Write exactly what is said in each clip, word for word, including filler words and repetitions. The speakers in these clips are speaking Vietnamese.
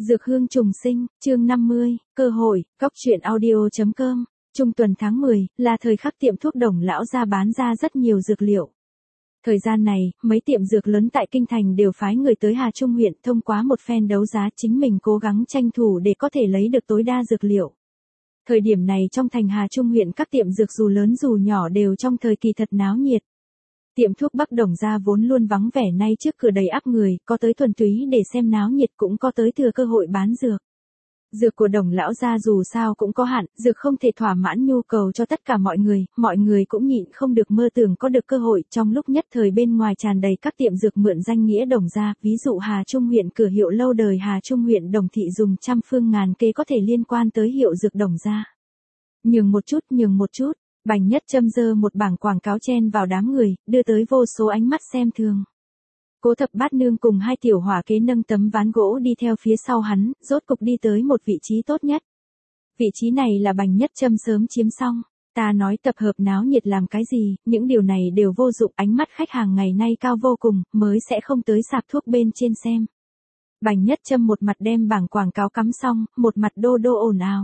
Dược hương trùng sinh, chương năm mươi, cơ hội, góc truyện audio.com. Trung tuần tháng mười, là thời khắc tiệm thuốc Đồng lão gia bán ra rất nhiều dược liệu. Thời gian này, mấy tiệm dược lớn tại Kinh Thành đều phái người tới Hà Trung huyện thông qua một phen đấu giá, chính mình cố gắng tranh thủ để có thể lấy được tối đa dược liệu. Thời điểm này trong thành Hà Trung huyện các tiệm dược dù lớn dù nhỏ đều trong thời kỳ thật náo nhiệt. Tiệm thuốc Bắc Đồng gia vốn luôn vắng vẻ, nay trước cửa đầy ắp người, có tới thuần túy để xem náo nhiệt cũng có tới thừa cơ hội bán dược. Dược của Đồng lão gia dù sao cũng có hạn, dược không thể thỏa mãn nhu cầu cho tất cả mọi người, mọi người cũng nhịn không được mơ tưởng có được cơ hội. Trong lúc nhất thời bên ngoài tràn đầy các tiệm dược mượn danh nghĩa Đồng gia, ví dụ Hà Trung huyện cửa hiệu lâu đời Hà Trung huyện Đồng thị dùng trăm phương ngàn kế có thể liên quan tới hiệu dược Đồng gia. Nhường một chút, nhường một chút. Bành Nhất Châm giơ một bảng quảng cáo chen vào đám người, đưa tới vô số ánh mắt xem thường. Cố Thập Bát Nương cùng hai tiểu hỏa kế nâng tấm ván gỗ đi theo phía sau hắn, rốt cục đi tới một vị trí tốt nhất. Vị trí này là Bành Nhất Châm sớm chiếm xong. Ta nói tập hợp náo nhiệt làm cái gì, những điều này đều vô dụng, ánh mắt khách hàng ngày nay cao vô cùng, mới sẽ không tới sạp thuốc bên trên xem. Bành Nhất Châm một mặt đem bảng quảng cáo cắm xong, một mặt đô đô ồn ào.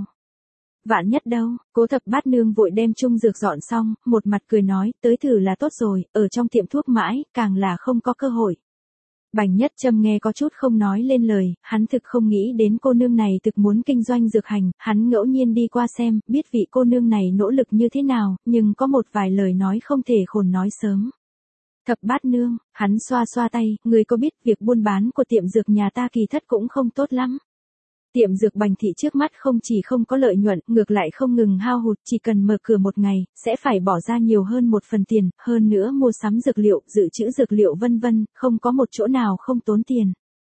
Vạn nhất đâu, Cố Thập Bát Nương vội đem chung dược dọn xong, một mặt cười nói, tới thử là tốt rồi, ở trong tiệm thuốc mãi, càng là không có cơ hội. Bành Nhất Châm nghe có chút không nói lên lời, hắn thực không nghĩ đến cô nương này thực muốn kinh doanh dược hành, hắn ngẫu nhiên đi qua xem, biết vị cô nương này nỗ lực như thế nào, nhưng có một vài lời nói không thể khôn nói sớm. Thập Bát Nương, hắn xoa xoa tay, người có biết việc buôn bán của tiệm dược nhà ta kỳ thất cũng không tốt lắm. Tiệm dược Bành thị trước mắt không chỉ không có lợi nhuận, ngược lại không ngừng hao hụt, chỉ cần mở cửa một ngày, sẽ phải bỏ ra nhiều hơn một phần tiền, hơn nữa mua sắm dược liệu, dự trữ dược liệu vân vân, không có một chỗ nào không tốn tiền.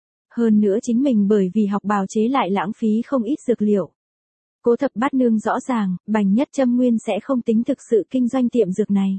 Hơn nữa chính mình bởi vì học bào chế lại lãng phí không ít dược liệu. Cố Thập Bát Nương rõ ràng, Bành Nhất Châm nguyên sẽ không tính thực sự kinh doanh tiệm dược này.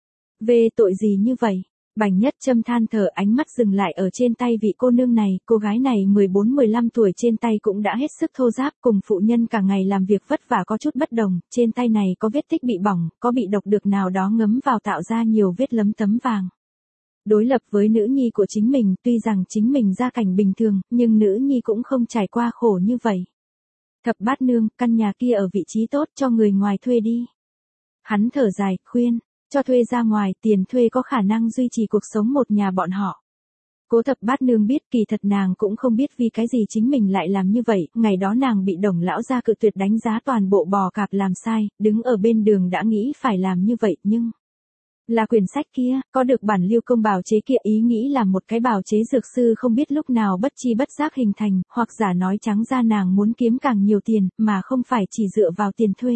Về tội gì như vậy? Bành Nhất Châm than thở, ánh mắt dừng lại ở trên tay vị cô nương này, cô gái này mười bốn mười lăm tuổi, trên tay cũng đã hết sức thô ráp, cùng phụ nhân cả ngày làm việc vất vả có chút bất đồng, trên tay này có vết tích bị bỏng, có bị độc dược nào đó ngấm vào tạo ra nhiều vết lấm tấm vàng. Đối lập với nữ nhi của chính mình, tuy rằng chính mình gia cảnh bình thường, nhưng nữ nhi cũng không trải qua khổ như vậy. Thập Bát Nương, căn nhà kia ở vị trí tốt, cho người ngoài thuê đi. Hắn thở dài, khuyên. Cho thuê ra ngoài, tiền thuê có khả năng duy trì cuộc sống một nhà bọn họ. Cố Thập Bát Nương biết, kỳ thật nàng cũng không biết vì cái gì chính mình lại làm như vậy, ngày đó nàng bị Đồng lão gia cự tuyệt đánh giá toàn bộ bò cạp làm sai, đứng ở bên đường đã nghĩ phải làm như vậy, nhưng... Là quyển sách kia, có được bản lưu công bào chế kia, ý nghĩ là một cái bào chế dược sư không biết lúc nào bất chi bất giác hình thành, hoặc giả nói trắng ra nàng muốn kiếm càng nhiều tiền, mà không phải chỉ dựa vào tiền thuê.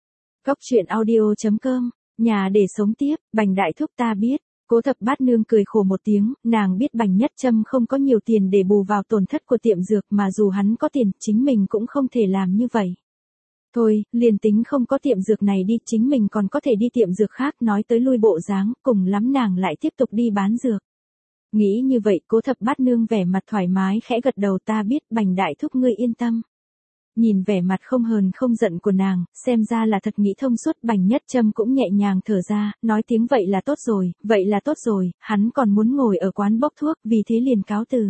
Góc truyện audio.com. Nhà để sống tiếp, Bành đại thúc ta biết. Cố Thập Bát Nương cười khổ một tiếng, nàng biết Bành Nhất Châm không có nhiều tiền để bù vào tổn thất của tiệm dược, mà dù hắn có tiền, chính mình cũng không thể làm như vậy. Thôi, liền tính không có tiệm dược này đi, chính mình còn có thể đi tiệm dược khác, nói tới lui bộ dáng, cùng lắm nàng lại tiếp tục đi bán dược. Nghĩ như vậy, Cố Thập Bát Nương vẻ mặt thoải mái khẽ gật đầu, ta biết, Bành đại thúc ngươi yên tâm. Nhìn vẻ mặt không hờn không giận của nàng, xem ra là thật nghĩ thông suốt. Bành Nhất Châm cũng nhẹ nhàng thở ra, nói tiếng vậy là tốt rồi, vậy là tốt rồi, hắn còn muốn ngồi ở quán bốc thuốc, vì thế liền cáo từ.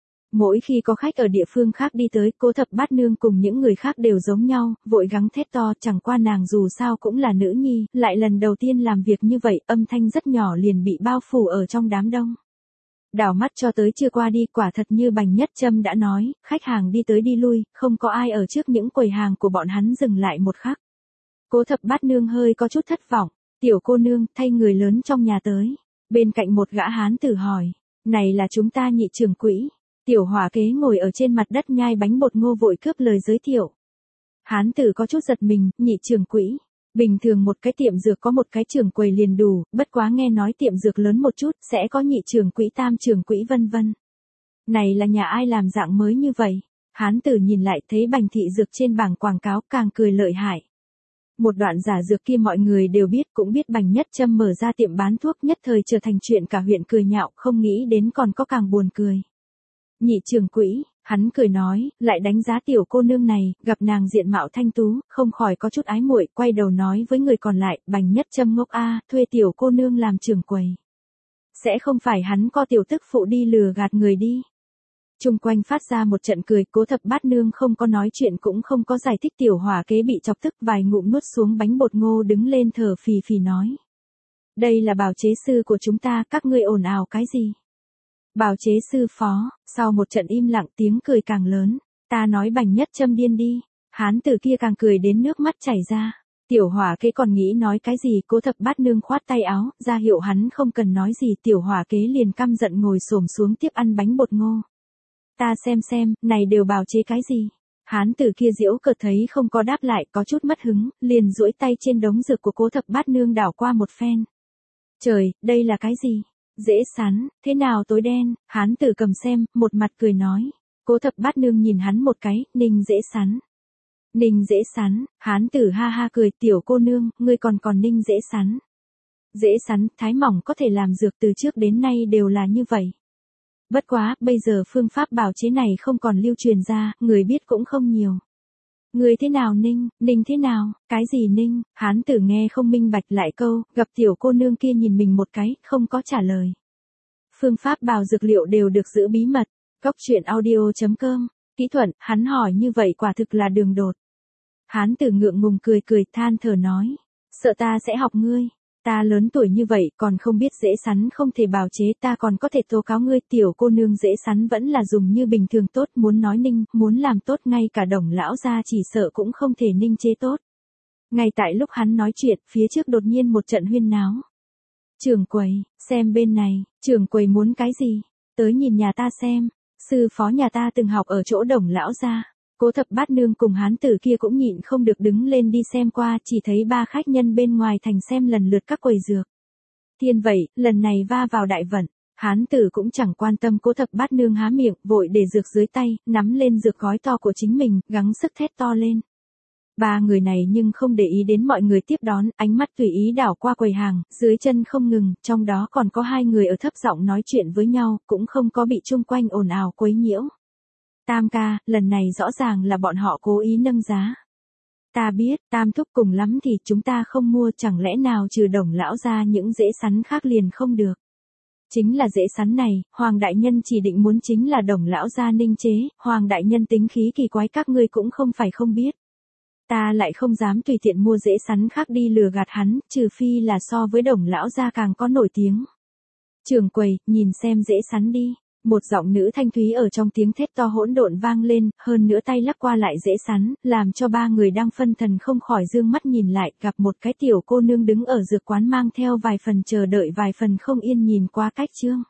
Mỗi khi có khách ở địa phương khác đi tới, Cố Thập Bát Nương cùng những người khác đều giống nhau, vội gắng thét to, chẳng qua nàng dù sao cũng là nữ nhi, lại lần đầu tiên làm việc như vậy, âm thanh rất nhỏ liền bị bao phủ ở trong đám đông. Đảo mắt cho tới chưa qua đi, quả thật như Bành Nhất Châm đã nói, khách hàng đi tới đi lui, không có ai ở trước những quầy hàng của bọn hắn dừng lại một khắc. Cố Thập Bát Nương hơi có chút thất vọng, tiểu cô nương, thay người lớn trong nhà tới. Bên cạnh một gã hán tử hỏi, này là chúng ta Nhị trưởng quỹ. Tiểu hỏa kế ngồi ở trên mặt đất nhai bánh bột ngô vội cướp lời giới thiệu. Hán tử có chút giật mình, Nhị trưởng quỹ. Bình thường một cái tiệm dược có một cái trưởng quầy liền đủ, bất quá nghe nói tiệm dược lớn một chút, sẽ có nhị trưởng quỹ, tam trưởng quỹ vân vân. Này là nhà ai làm dạng mới như vậy? Hán tử nhìn lại thấy Bành thị dược trên bảng quảng cáo, càng cười lợi hại. Một đoạn giả dược kia mọi người đều biết, cũng biết Bành Nhất Châm mở ra tiệm bán thuốc, nhất thời trở thành chuyện cả huyện cười nhạo, không nghĩ đến còn có càng buồn cười. Nhị trưởng quỹ, hắn cười nói, lại đánh giá tiểu cô nương này, gặp nàng diện mạo thanh tú, không khỏi có chút ái muội, quay đầu nói với người còn lại, Bành Nhất Châm ngốc a, thuê tiểu cô nương làm trưởng quầy. Sẽ không phải hắn co tiểu tức phụ đi lừa gạt người đi. Chung quanh phát ra một trận cười, Cố Thập Bát Nương không có nói chuyện cũng không có giải thích, tiểu hỏa kế bị chọc tức vài ngụm nuốt xuống bánh bột ngô đứng lên thở phì phì nói. Đây là bào chế sư của chúng ta, các ngươi ồn ào cái gì? Bào chế sư phó, sau một trận im lặng tiếng cười càng lớn, ta nói Bành Nhất Châm điên đi, hán tử kia càng cười đến nước mắt chảy ra. Tiểu hỏa kế còn nghĩ nói cái gì, Cố Thập Bát Nương khoát tay áo, ra hiệu hắn không cần nói gì, tiểu hỏa kế liền căm giận ngồi xổm xuống tiếp ăn bánh bột ngô. Ta xem xem, này đều bào chế cái gì? Hán tử kia giễu cợt thấy không có đáp lại, có chút mất hứng, liền duỗi tay trên đống dược của Cố Thập Bát Nương đảo qua một phen. Trời, đây là cái gì? Dễ sắn, thế nào tối đen? Hán tử cầm xem, một mặt cười nói. Cố Thập Bát Nương nhìn hắn một cái, Ninh dễ sắn. Ninh dễ sắn, hán tử ha ha cười, tiểu cô nương, ngươi còn còn ninh dễ sắn. Dễ sắn, thái mỏng có thể làm dược từ trước đến nay đều là như vậy. Bất quá, bây giờ phương pháp bào chế này không còn lưu truyền ra, người biết cũng không nhiều. Người thế nào ninh, ninh thế nào, cái gì ninh, hán tử nghe không minh bạch lại câu, gặp tiểu cô nương kia nhìn mình một cái, không có trả lời. Phương pháp bào dược liệu đều được giữ bí mật, góc truyện audio chấm com, kỹ thuật, hắn hỏi như vậy quả thực là đường đột. Hán tử ngượng ngùng cười cười than thở nói, sợ ta sẽ học ngươi. Ta lớn tuổi như vậy còn không biết dễ sắn không thể bào chế, ta còn có thể tố cáo ngươi, tiểu cô nương dễ sắn vẫn là dùng như bình thường tốt, muốn nói ninh, muốn làm tốt ngay cả Đồng lão gia chỉ sợ cũng không thể ninh chế tốt. Ngay tại lúc hắn nói chuyện, phía trước đột nhiên một trận huyên náo. Trưởng quầy, xem bên này, trưởng quầy muốn cái gì? Tới nhìn nhà ta xem, sư phó nhà ta từng học ở chỗ Đồng lão gia. Cố Thập Bát Nương cùng hán tử kia cũng nhịn không được đứng lên đi xem qua, chỉ thấy ba khách nhân bên ngoài thành xem lần lượt các quầy dược. Thiên vậy, lần này va vào đại vận, hán tử cũng chẳng quan tâm, Cố Thập Bát Nương há miệng, vội để dược dưới tay, nắm lên dược gói to của chính mình, gắng sức thét to lên. Ba người này nhưng không để ý đến mọi người tiếp đón, ánh mắt tùy ý đảo qua quầy hàng, dưới chân không ngừng, trong đó còn có hai người ở thấp giọng nói chuyện với nhau, cũng không có bị chung quanh ồn ào quấy nhiễu. Tam ca, lần này rõ ràng là bọn họ cố ý nâng giá. Ta biết, Tam thúc, cùng lắm thì chúng ta không mua, chẳng lẽ nào trừ Đồng lão ra những dễ sắn khác liền không được. Chính là dễ sắn này, Hoàng đại nhân chỉ định muốn chính là Đồng lão gia ninh chế, Hoàng đại nhân tính khí kỳ quái các ngươi cũng không phải không biết. Ta lại không dám tùy tiện mua dễ sắn khác đi lừa gạt hắn, trừ phi là so với Đồng lão gia càng có nổi tiếng. Trưởng quầy, nhìn xem dễ sắn đi. Một giọng nữ thanh thúy ở trong tiếng thét to hỗn độn vang lên, hơn nữa tay lắc qua lại dễ sắn, làm cho ba người đang phân thần không khỏi dương mắt nhìn lại, gặp một cái tiểu cô nương đứng ở dược quán mang theo vài phần chờ đợi vài phần không yên nhìn qua cách chương.